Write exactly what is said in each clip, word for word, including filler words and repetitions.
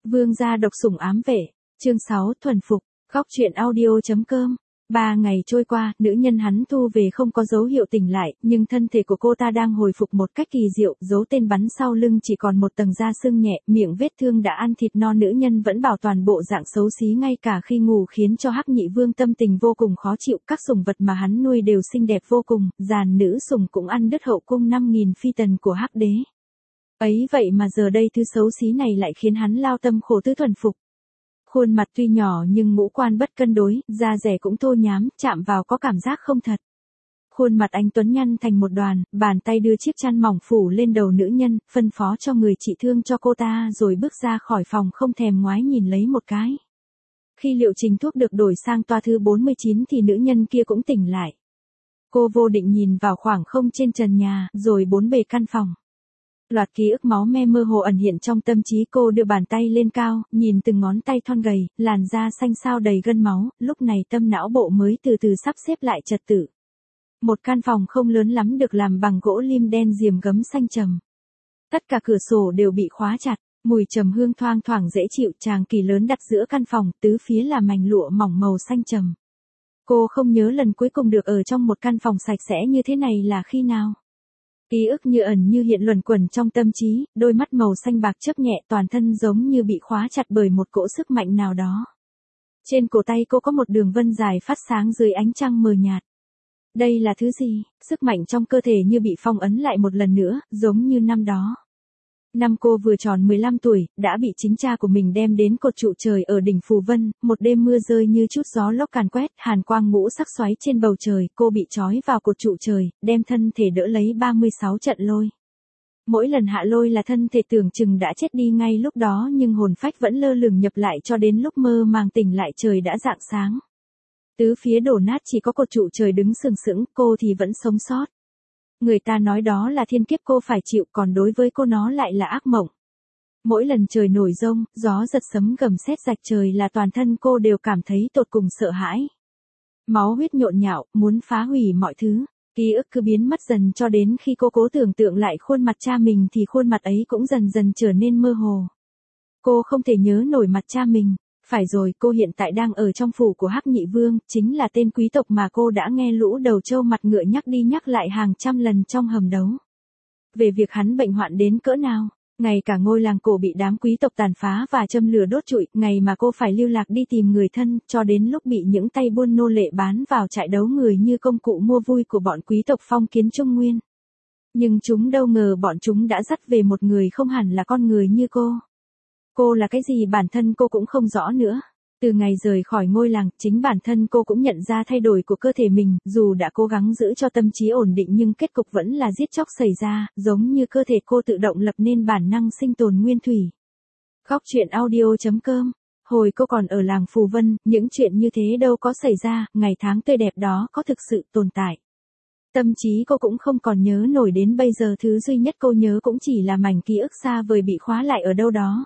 Vương gia độc sủng ám vệ, chương sáu thuần phục, góc truyện audio.com. Ba ngày trôi qua, nữ nhân hắn thu về không có dấu hiệu tỉnh lại, nhưng thân thể của cô ta đang hồi phục một cách kỳ diệu, dấu tên bắn sau lưng chỉ còn một tầng da sưng nhẹ, miệng vết thương đã ăn thịt no, nữ nhân vẫn bảo toàn bộ dạng xấu xí ngay cả khi ngủ, khiến cho Hắc Nhị Vương tâm tình vô cùng khó chịu. Các sủng vật mà hắn nuôi đều xinh đẹp vô cùng, giàn nữ sủng cũng ăn đứt hậu cung năm nghìn phi tần của Hắc đế. Ấy vậy mà giờ đây thứ xấu xí này lại khiến hắn lao tâm khổ tứ thuần phục. Khuôn mặt tuy nhỏ nhưng ngũ quan bất cân đối, da dẻ cũng thô nhám, chạm vào có cảm giác không thật. Khuôn mặt anh tuấn nhăn thành một đoàn, bàn tay đưa chiếc chăn mỏng phủ lên đầu nữ nhân, phân phó cho người trị thương cho cô ta rồi bước ra khỏi phòng không thèm ngoái nhìn lấy một cái. Khi liệu trình thuốc được đổi sang toa thứ bốn mươi chín thì nữ nhân kia cũng tỉnh lại. Cô vô định nhìn vào khoảng không trên trần nhà, rồi bốn bề căn phòng. Loạt ký ức máu me mơ hồ ẩn hiện trong tâm trí cô, đưa bàn tay lên cao, nhìn từng ngón tay thon gầy, làn da xanh xao đầy gân máu, lúc này tâm não bộ mới từ từ sắp xếp lại trật tự. Một căn phòng không lớn lắm được làm bằng gỗ lim đen diềm gấm xanh trầm. Tất cả cửa sổ đều bị khóa chặt, mùi trầm hương thoang thoảng dễ chịu, tràng kỳ lớn đặt giữa căn phòng, tứ phía là mảnh lụa mỏng màu xanh trầm. Cô không nhớ lần cuối cùng được ở trong một căn phòng sạch sẽ như thế này là khi nào. Ký ức như ẩn như hiện luẩn quẩn trong tâm trí, đôi mắt màu xanh bạc chớp nhẹ, toàn thân giống như bị khóa chặt bởi một cỗ sức mạnh nào đó. Trên cổ tay cô có một đường vân dài phát sáng dưới ánh trăng mờ nhạt. Đây là thứ gì? Sức mạnh trong cơ thể như bị phong ấn lại một lần nữa, giống như năm đó. Năm cô vừa tròn mười lăm tuổi, đã bị chính cha của mình đem đến cột trụ trời ở đỉnh Phù Vân, một đêm mưa rơi như chút gió lốc càn quét, hàn quang ngũ sắc xoáy trên bầu trời, cô bị trói vào cột trụ trời, đem thân thể đỡ lấy ba mươi sáu trận lôi. Mỗi lần hạ lôi là thân thể tưởng chừng đã chết đi ngay lúc đó, nhưng hồn phách vẫn lơ lửng nhập lại cho đến lúc mơ màng tỉnh lại trời đã rạng sáng. Tứ phía đổ nát chỉ có cột trụ trời đứng sừng sững, cô thì vẫn sống sót. Người ta nói đó là thiên kiếp cô phải chịu, còn đối với cô nó lại là ác mộng. Mỗi lần trời nổi giông, gió giật sấm gầm sét rạch trời là toàn thân cô đều cảm thấy tột cùng sợ hãi. Máu huyết nhộn nhạo, muốn phá hủy mọi thứ. Ký ức cứ biến mất dần cho đến khi cô cố tưởng tượng lại khuôn mặt cha mình thì khuôn mặt ấy cũng dần dần trở nên mơ hồ. Cô không thể nhớ nổi mặt cha mình. Phải rồi, cô hiện tại đang ở trong phủ của Hắc Nhị Vương, chính là tên quý tộc mà cô đã nghe lũ đầu trâu mặt ngựa nhắc đi nhắc lại hàng trăm lần trong hầm đấu. Về việc hắn bệnh hoạn đến cỡ nào, ngay cả ngôi làng cổ bị đám quý tộc tàn phá và châm lửa đốt trụi, ngày mà cô phải lưu lạc đi tìm người thân, cho đến lúc bị những tay buôn nô lệ bán vào trại đấu người như công cụ mua vui của bọn quý tộc phong kiến Trung Nguyên. Nhưng chúng đâu ngờ bọn chúng đã dắt về một người không hẳn là con người như cô. Cô là cái gì bản thân cô cũng không rõ nữa. Từ ngày rời khỏi ngôi làng, chính bản thân cô cũng nhận ra thay đổi của cơ thể mình, dù đã cố gắng giữ cho tâm trí ổn định nhưng kết cục vẫn là giết chóc xảy ra, giống như cơ thể cô tự động lập nên bản năng sinh tồn nguyên thủy. Góc truyện audio.com. Hồi cô còn ở làng Phù Vân, những chuyện như thế đâu có xảy ra, ngày tháng tươi đẹp đó có thực sự tồn tại. Tâm trí cô cũng không còn nhớ nổi, đến bây giờ thứ duy nhất cô nhớ cũng chỉ là mảnh ký ức xa vời bị khóa lại ở đâu đó.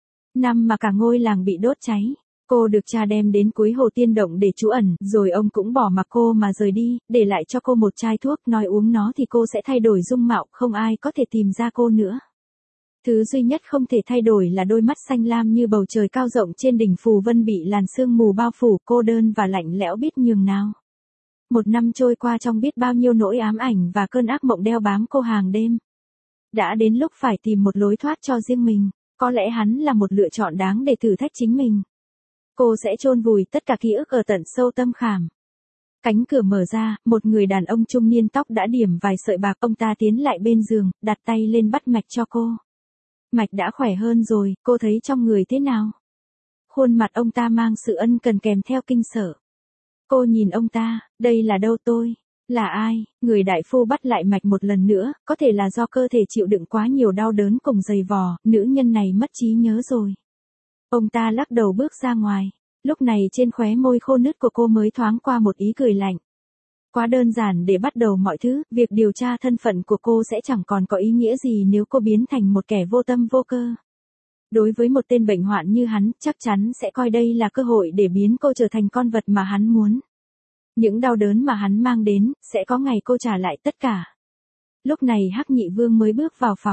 Năm mà cả ngôi làng bị đốt cháy, cô được cha đem đến cuối hồ Tiên Động để trú ẩn, rồi ông cũng bỏ mặc cô mà rời đi, để lại cho cô một chai thuốc, nói uống nó thì cô sẽ thay đổi dung mạo, không ai có thể tìm ra cô nữa. Thứ duy nhất không thể thay đổi là đôi mắt xanh lam như bầu trời cao rộng trên đỉnh Phù Vân bị làn sương mù bao phủ, cô đơn và lạnh lẽo biết nhường nào. Một năm trôi qua trong biết bao nhiêu nỗi ám ảnh và cơn ác mộng đeo bám cô hàng đêm. Đã đến lúc phải tìm một lối thoát cho riêng mình. Có lẽ hắn là một lựa chọn đáng để thử thách chính mình. Cô sẽ chôn vùi tất cả ký ức ở tận sâu tâm khảm. Cánh cửa mở ra, một người đàn ông trung niên tóc đã điểm vài sợi bạc, ông ta tiến lại bên giường, đặt tay lên bắt mạch cho cô. Mạch đã khỏe hơn rồi, cô thấy trong người thế nào? Khuôn mặt ông ta mang sự ân cần kèm theo kinh sợ. Cô nhìn ông ta, đây là đâu tôi? Là ai? Người đại phu bắt lại mạch một lần nữa, có thể là do cơ thể chịu đựng quá nhiều đau đớn cùng dày vò, nữ nhân này mất trí nhớ rồi. Ông ta lắc đầu bước ra ngoài, lúc này trên khóe môi khô nứt của cô mới thoáng qua một ý cười lạnh. Quá đơn giản để bắt đầu mọi thứ, việc điều tra thân phận của cô sẽ chẳng còn có ý nghĩa gì nếu cô biến thành một kẻ vô tâm vô cơ. Đối với một tên bệnh hoạn như hắn, chắc chắn sẽ coi đây là cơ hội để biến cô trở thành con vật mà hắn muốn. Những đau đớn mà hắn mang đến, sẽ có ngày cô trả lại tất cả. Lúc này Hắc Nhị Vương mới bước vào phòng.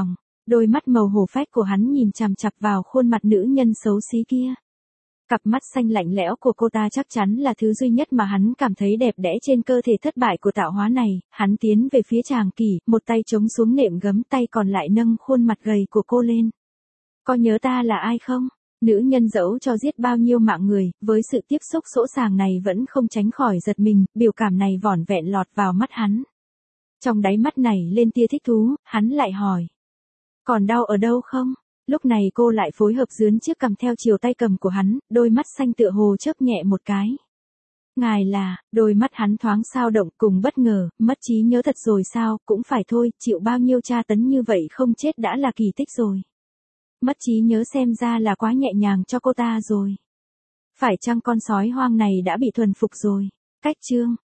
Đôi mắt màu hổ phách của hắn nhìn chằm chằm vào khuôn mặt nữ nhân xấu xí kia. Cặp mắt xanh lạnh lẽo của cô ta chắc chắn là thứ duy nhất mà hắn cảm thấy đẹp đẽ trên cơ thể thất bại của tạo hóa này. Hắn tiến về phía Tràng Kỷ, một tay chống xuống nệm gấm, tay còn lại nâng khuôn mặt gầy của cô lên. Có nhớ ta là ai không? Nữ nhân dẫu cho giết bao nhiêu mạng người, với sự tiếp xúc sỗ sàng này vẫn không tránh khỏi giật mình, biểu cảm này vỏn vẹn lọt vào mắt hắn. Trong đáy mắt này lên tia thích thú, hắn lại hỏi. Còn đau ở đâu không? Lúc này cô lại phối hợp dướn chiếc cằm theo chiều tay cầm của hắn, đôi mắt xanh tựa hồ chớp nhẹ một cái. Ngài là, đôi mắt hắn thoáng sao động cùng bất ngờ, mất trí nhớ thật rồi sao, cũng phải thôi, chịu bao nhiêu tra tấn như vậy không chết đã là kỳ tích rồi. Mất trí nhớ xem ra là quá nhẹ nhàng cho cô ta rồi. Phải chăng con sói hoang này đã bị thuần phục rồi? Cách chương